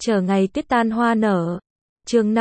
chờ ngày tuyết tan hoa nở. Chương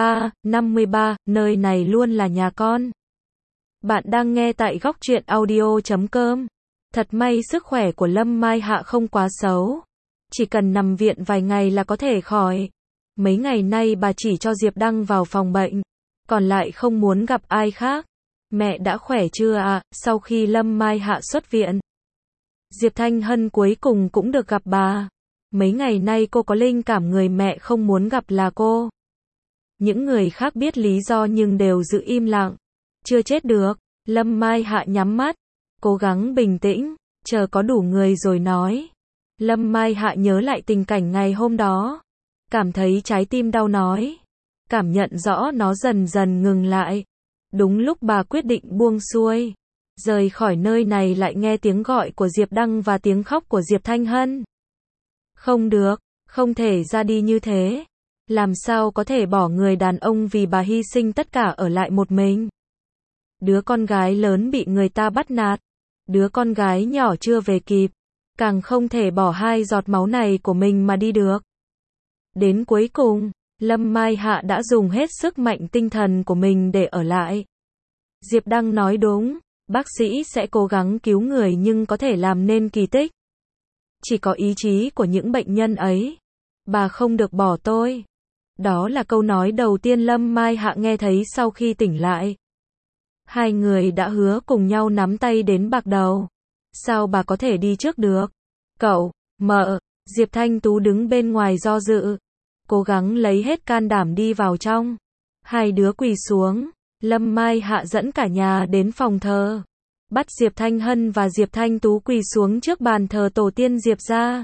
53, nơi này luôn là nhà con. Bạn đang nghe tại góc truyện audio.com. Thật may sức khỏe của Lâm Mai Hạ không quá xấu. Chỉ cần nằm viện vài ngày là có thể khỏi. Mấy ngày nay bà chỉ cho Diệp Đăng vào phòng bệnh, còn lại không muốn gặp ai khác. Mẹ đã khỏe chưa ạ? Sau khi Lâm Mai Hạ xuất viện, Diệp Thanh Hân cuối cùng cũng được gặp bà. Mấy ngày nay cô có linh cảm người mẹ không muốn gặp là cô. Những người khác biết lý do nhưng đều giữ im lặng. Chưa chết được. Lâm Mai Hạ nhắm mắt, cố gắng bình tĩnh, chờ có đủ người rồi nói. Lâm Mai Hạ nhớ lại tình cảnh ngày hôm đó, cảm thấy trái tim đau nói. Cảm nhận rõ nó dần dần ngừng lại. Đúng lúc bà quyết định buông xuôi, rời khỏi nơi này lại nghe tiếng gọi của Diệp Đăng và tiếng khóc của Diệp Thanh Hân. Không được, không thể ra đi như thế. Làm sao có thể bỏ người đàn ông vì bà hy sinh tất cả ở lại một mình. Đứa con gái lớn bị người ta bắt nạt, đứa con gái nhỏ chưa về kịp, càng không thể bỏ hai giọt máu này của mình mà đi được. Đến cuối cùng, Lâm Mai Hạ đã dùng hết sức mạnh tinh thần của mình để ở lại. Diệp Đăng nói đúng, bác sĩ sẽ cố gắng cứu người nhưng có thể làm nên kỳ tích chỉ có ý chí của những bệnh nhân ấy. Bà không được bỏ tôi. Đó là câu nói đầu tiên Lâm Mai Hạ nghe thấy sau khi tỉnh lại. Hai người đã hứa cùng nhau nắm tay đến bạc đầu. Sao bà có thể đi trước được? Cậu, mợ, Diệp Thanh Tú đứng bên ngoài do dự, cố gắng lấy hết can đảm đi vào trong. Hai đứa quỳ xuống, Lâm Mai Hạ dẫn cả nhà đến phòng thờ, bắt Diệp Thanh Hân và Diệp Thanh Tú quỳ xuống trước bàn thờ tổ tiên Diệp gia.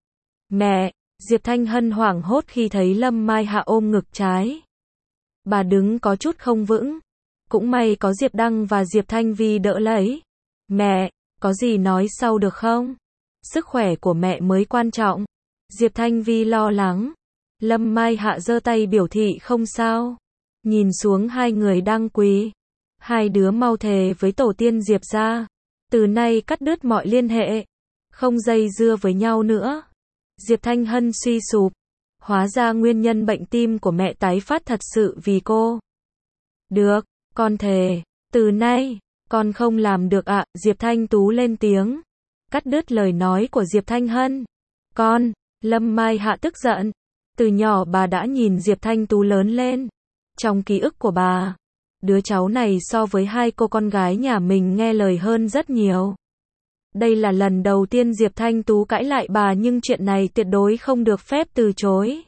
Mẹ, Diệp Thanh Hân hoảng hốt khi thấy Lâm Mai Hạ ôm ngực trái. Bà đứng có chút không vững. Cũng may có Diệp Đăng và Diệp Thanh Vi đỡ lấy. Mẹ, có gì nói sau được không? Sức khỏe của mẹ mới quan trọng. Diệp Thanh Vi lo lắng. Lâm Mai Hạ giơ tay biểu thị không sao. Nhìn xuống hai người đang quỳ. Hai đứa mau thề với tổ tiên Diệp gia, từ nay cắt đứt mọi liên hệ, không dây dưa với nhau nữa. Diệp Thanh Hân suy sụp. Hóa ra nguyên nhân bệnh tim của mẹ tái phát thật sự vì cô. Được, con thề, từ nay, con không làm được ạ. Diệp Thanh Tú lên tiếng, cắt đứt lời nói của Diệp Thanh Hân. Con, Lâm Mai Hạ tức giận. Từ nhỏ bà đã nhìn Diệp Thanh Tú lớn lên. Trong ký ức của bà, đứa cháu này so với hai cô con gái nhà mình nghe lời hơn rất nhiều. Đây là lần đầu tiên Diệp Thanh Tú cãi lại bà nhưng chuyện này tuyệt đối không được phép từ chối.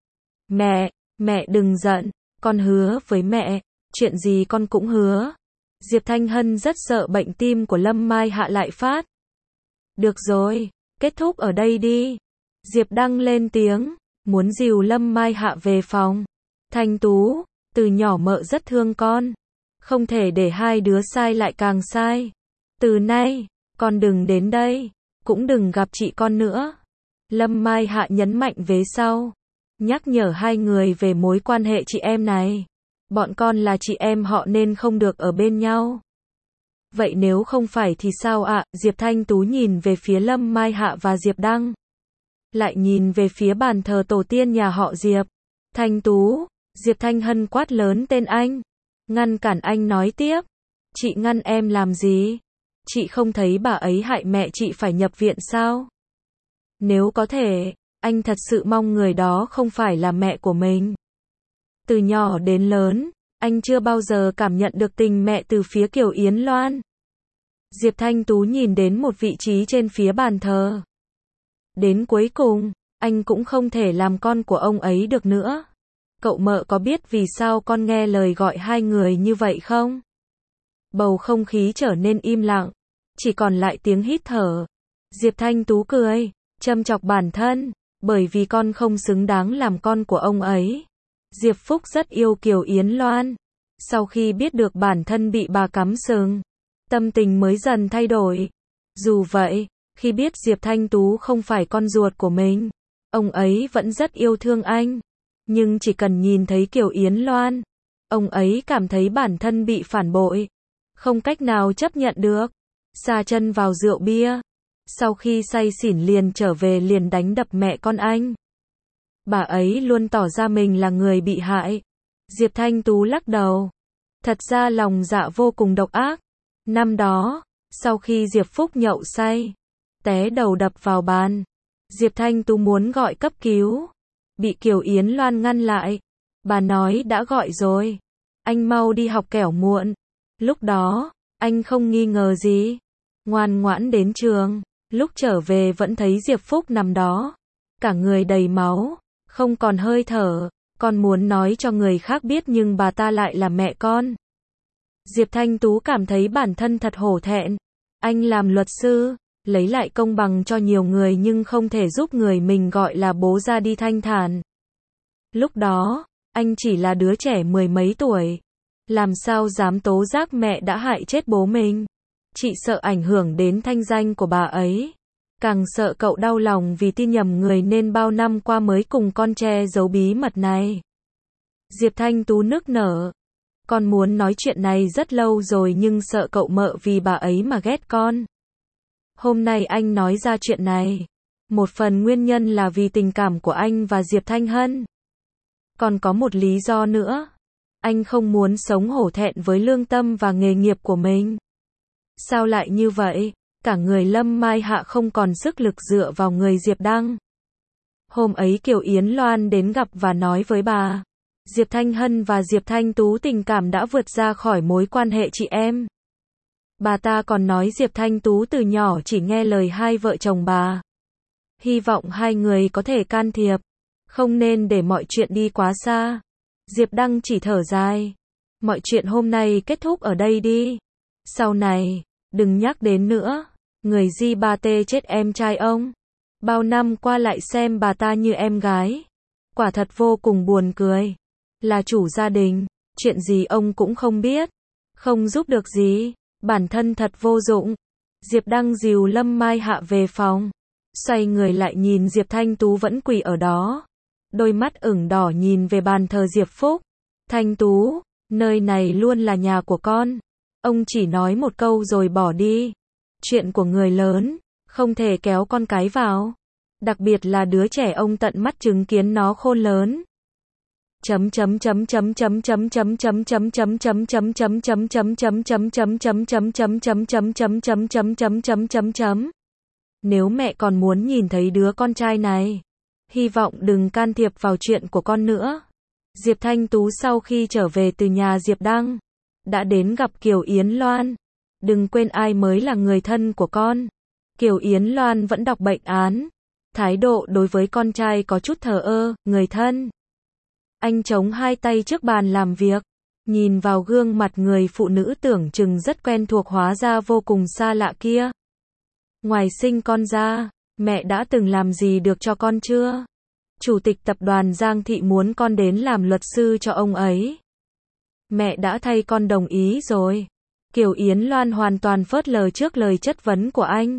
Mẹ đừng giận, con hứa với mẹ, chuyện gì con cũng hứa. Diệp Thanh Hân rất sợ bệnh tim của Lâm Mai Hạ lại phát. Được rồi, kết thúc ở đây đi. Diệp Đăng lên tiếng, muốn dìu Lâm Mai Hạ về phòng. Thanh Tú, từ nhỏ mợ rất thương con, không thể để hai đứa sai lại càng sai. Từ nay, con đừng đến đây, cũng đừng gặp chị con nữa. Lâm Mai Hạ nhấn mạnh vế sau, nhắc nhở hai người về mối quan hệ chị em này. Bọn con là chị em họ nên không được ở bên nhau. Vậy nếu không phải thì sao ạ? Diệp Thanh Tú nhìn về phía Lâm Mai Hạ và Diệp Đăng, lại nhìn về phía bàn thờ tổ tiên nhà họ Diệp. Thanh Tú, Diệp Thanh Hân quát lớn tên anh, ngăn cản anh nói tiếp. Chị ngăn em làm gì? Chị không thấy bà ấy hại mẹ chị phải nhập viện sao? Nếu có thể, anh thật sự mong người đó không phải là mẹ của mình. Từ nhỏ đến lớn, anh chưa bao giờ cảm nhận được tình mẹ từ phía Kiều Yến Loan. Diệp Thanh Tú nhìn đến một vị trí trên phía bàn thờ. Đến cuối cùng, anh cũng không thể làm con của ông ấy được nữa. Cậu mợ có biết vì sao con nghe lời gọi hai người như vậy không? Bầu không khí trở nên im lặng, chỉ còn lại tiếng hít thở. Diệp Thanh Tú cười, châm chọc bản thân, bởi vì con không xứng đáng làm con của ông ấy. Diệp Phúc rất yêu Kiều Yến Loan. Sau khi biết được bản thân bị bà cắm sừng, tâm tình mới dần thay đổi. Dù vậy, khi biết Diệp Thanh Tú không phải con ruột của mình, ông ấy vẫn rất yêu thương anh. Nhưng chỉ cần nhìn thấy Kiều Yến Loan, ông ấy cảm thấy bản thân bị phản bội, không cách nào chấp nhận được. Sa chân vào rượu bia, sau khi say xỉn liền trở về liền đánh đập mẹ con anh. Bà ấy luôn tỏ ra mình là người bị hại. Diệp Thanh Tú lắc đầu. Thật ra lòng dạ vô cùng độc ác. Năm đó, sau khi Diệp Phúc nhậu say, té đầu đập vào bàn, Diệp Thanh Tú muốn gọi cấp cứu, bị Kiều Yến Loan ngăn lại. Bà nói đã gọi rồi, anh mau đi học kẻo muộn. Lúc đó, anh không nghi ngờ gì, ngoan ngoãn đến trường. Lúc trở về vẫn thấy Diệp Phúc nằm đó, cả người đầy máu, không còn hơi thở. Con muốn nói cho người khác biết nhưng bà ta lại là mẹ con. Diệp Thanh Tú cảm thấy bản thân thật hổ thẹn. Anh làm luật sư, lấy lại công bằng cho nhiều người nhưng không thể giúp người mình gọi là bố ra đi thanh thản. Lúc đó, anh chỉ là đứa trẻ mười mấy tuổi. Làm sao dám tố giác mẹ đã hại chết bố mình. Chị sợ ảnh hưởng đến thanh danh của bà ấy. Càng sợ cậu đau lòng vì tin nhầm người nên bao năm qua mới cùng con che giấu bí mật này. Diệp Thanh Tú nức nở. Con muốn nói chuyện này rất lâu rồi nhưng sợ cậu mợ vì bà ấy mà ghét con. Hôm nay anh nói ra chuyện này. Một phần nguyên nhân là vì tình cảm của anh và Diệp Thanh Hân. Còn có một lý do nữa. Anh không muốn sống hổ thẹn với lương tâm và nghề nghiệp của mình. Sao lại như vậy? Cả người Lâm Mai Hạ không còn sức lực dựa vào người Diệp Đăng. Hôm ấy Kiều Yến Loan đến gặp và nói với bà. Diệp Thanh Hân và Diệp Thanh Tú tình cảm đã vượt ra khỏi mối quan hệ chị em. Bà ta còn nói Diệp Thanh Tú từ nhỏ chỉ nghe lời hai vợ chồng bà. Hy vọng hai người có thể can thiệp. Không nên để mọi chuyện đi quá xa. Diệp Đăng chỉ thở dài. Mọi chuyện hôm nay kết thúc ở đây đi. Sau này, đừng nhắc đến nữa. Người Di Ba Tê chết em trai ông. Bao năm qua lại xem bà ta như em gái. Quả thật vô cùng buồn cười. Là chủ gia đình, chuyện gì ông cũng không biết. Không giúp được gì, bản thân thật vô dụng. Diệp Đăng dìu Lâm Mai Hạ về phòng. Xoay người lại nhìn Diệp Thanh Tú vẫn quỳ ở đó. Đôi mắt ửng đỏ nhìn về bàn thờ Diệp Phúc. Thanh Tú, nơi này luôn là nhà của con. Ông chỉ nói một câu rồi bỏ đi. Chuyện của người lớn, không thể kéo con cái vào. Đặc biệt là đứa trẻ ông tận mắt chứng kiến nó khôn lớn. Nếu mẹ còn muốn nhìn thấy đứa con trai này, hy vọng đừng can thiệp vào chuyện của con nữa. Diệp Thanh Tú sau khi trở về từ nhà Diệp Đăng, đã đến gặp Kiều Yến Loan. Đừng quên ai mới là người thân của con. Kiều Yến Loan vẫn đọc bệnh án. Thái độ đối với con trai có chút thờ ơ, người thân. Anh chống hai tay trước bàn làm việc. Nhìn vào gương mặt người phụ nữ tưởng chừng rất quen thuộc hóa ra vô cùng xa lạ kia. Ngoài sinh con ra, mẹ đã từng làm gì được cho con chưa? Chủ tịch tập đoàn Giang Thị muốn con đến làm luật sư cho ông ấy. Mẹ đã thay con đồng ý rồi. Kiều Yến Loan hoàn toàn phớt lờ trước lời chất vấn của anh.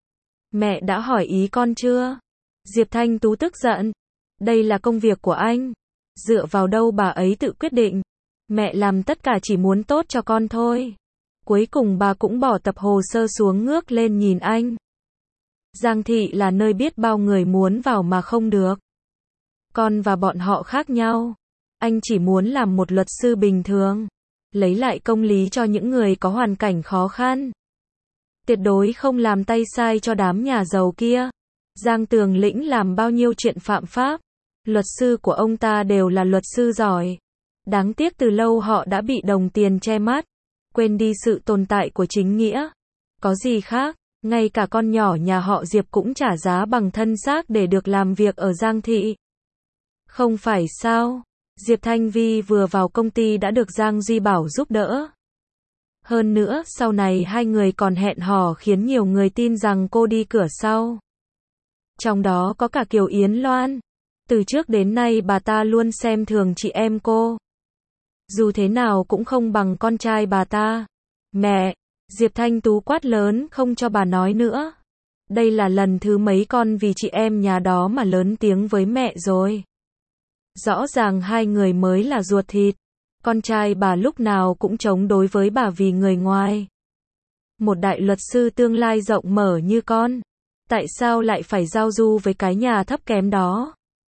Mẹ đã hỏi ý con chưa? Diệp Thanh Tú tức giận. Đây là công việc của anh. Dựa vào đâu bà ấy tự quyết định. Mẹ làm tất cả chỉ muốn tốt cho con thôi. Cuối cùng bà cũng bỏ tập hồ sơ xuống ngước lên nhìn anh. Giang Thị là nơi biết bao người muốn vào mà không được. Con và bọn họ khác nhau. Anh chỉ muốn làm một luật sư bình thường. Lấy lại công lý cho những người có hoàn cảnh khó khăn. Tuyệt đối không làm tay sai cho đám nhà giàu kia. Giang Tường Lĩnh làm bao nhiêu chuyện phạm pháp. Luật sư của ông ta đều là luật sư giỏi. Đáng tiếc từ lâu họ đã bị đồng tiền che mắt. Quên đi sự tồn tại của chính nghĩa. Có gì khác, ngay cả con nhỏ nhà họ Diệp cũng trả giá bằng thân xác để được làm việc ở Giang Thị. Không phải sao? Diệp Thanh Vi vừa vào công ty đã được Giang Duy Bảo giúp đỡ. Hơn nữa, sau này hai người còn hẹn hò khiến nhiều người tin rằng cô đi cửa sau. Trong đó có cả Kiều Yến Loan. Từ trước đến nay bà ta luôn xem thường chị em cô. Dù thế nào cũng không bằng con trai bà ta. Mẹ! Diệp Thanh Tú quát lớn không cho bà nói nữa. Đây là lần thứ mấy con vì chị em nhà đó mà lớn tiếng với mẹ rồi. Rõ ràng hai người mới là ruột thịt. Con trai bà lúc nào cũng chống đối với bà vì người ngoài. Một đại luật sư tương lai rộng mở như con. Tại sao lại phải giao du với cái nhà thấp kém đó?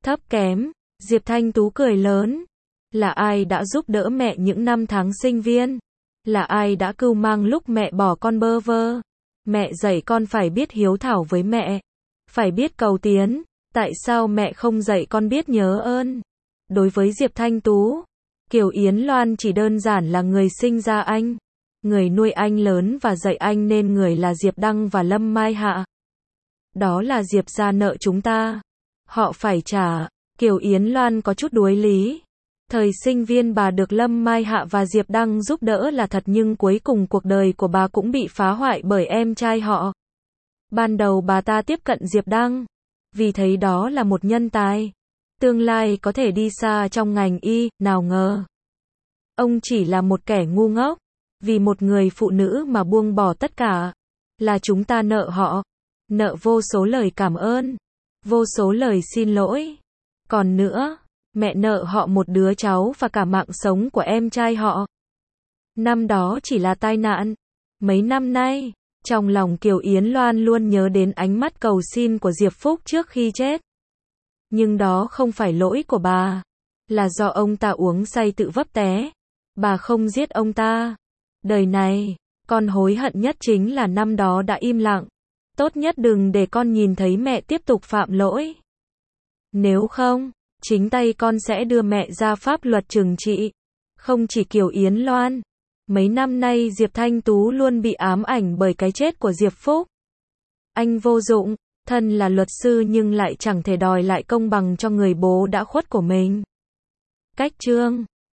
thấp kém. Diệp Thanh Tú cười lớn. Là ai đã giúp đỡ mẹ những năm tháng sinh viên? Là ai đã cưu mang lúc mẹ bỏ con bơ vơ? Mẹ dạy con phải biết hiếu thảo với mẹ, phải biết cầu tiến. Tại sao mẹ không dạy con biết nhớ ơn? Đối với Diệp Thanh Tú, Kiều Yến Loan chỉ đơn giản là người sinh ra anh, người nuôi anh lớn và dạy anh nên người là Diệp Đăng và Lâm Mai Hạ. Đó là Diệp gia nợ chúng ta, họ phải trả. Kiều Yến Loan có chút đuối lý. Thời sinh viên bà được Lâm Mai Hạ và Diệp Đăng giúp đỡ là thật, nhưng cuối cùng cuộc đời của bà cũng bị phá hoại bởi em trai họ. Ban đầu bà ta tiếp cận Diệp Đăng vì thấy đó là một nhân tài, tương lai có thể đi xa trong ngành y, nào ngờ ông chỉ là một kẻ ngu ngốc, vì một người phụ nữ mà buông bỏ tất cả. Là chúng ta nợ họ, nợ vô số lời cảm ơn, vô số lời xin lỗi. Còn nữa, mẹ nợ họ một đứa cháu và cả mạng sống của em trai họ. Năm đó chỉ là tai nạn. Mấy năm nay, trong lòng Kiều Yến Loan luôn nhớ đến ánh mắt cầu xin của Diệp Phúc trước khi chết. Nhưng đó không phải lỗi của bà, là do ông ta uống say tự vấp té. Bà không giết ông ta. Đời này, con hối hận nhất chính là năm đó đã im lặng. Tốt nhất đừng để con nhìn thấy mẹ tiếp tục phạm lỗi. Nếu không, chính tay con sẽ đưa mẹ ra pháp luật trừng trị. Không chỉ Kiều Yến Loan, mấy năm nay Diệp Thanh Tú luôn bị ám ảnh bởi cái chết của Diệp Phúc. Anh vô dụng, thân là luật sư nhưng lại chẳng thể đòi lại công bằng cho người bố đã khuất của mình. Cách chương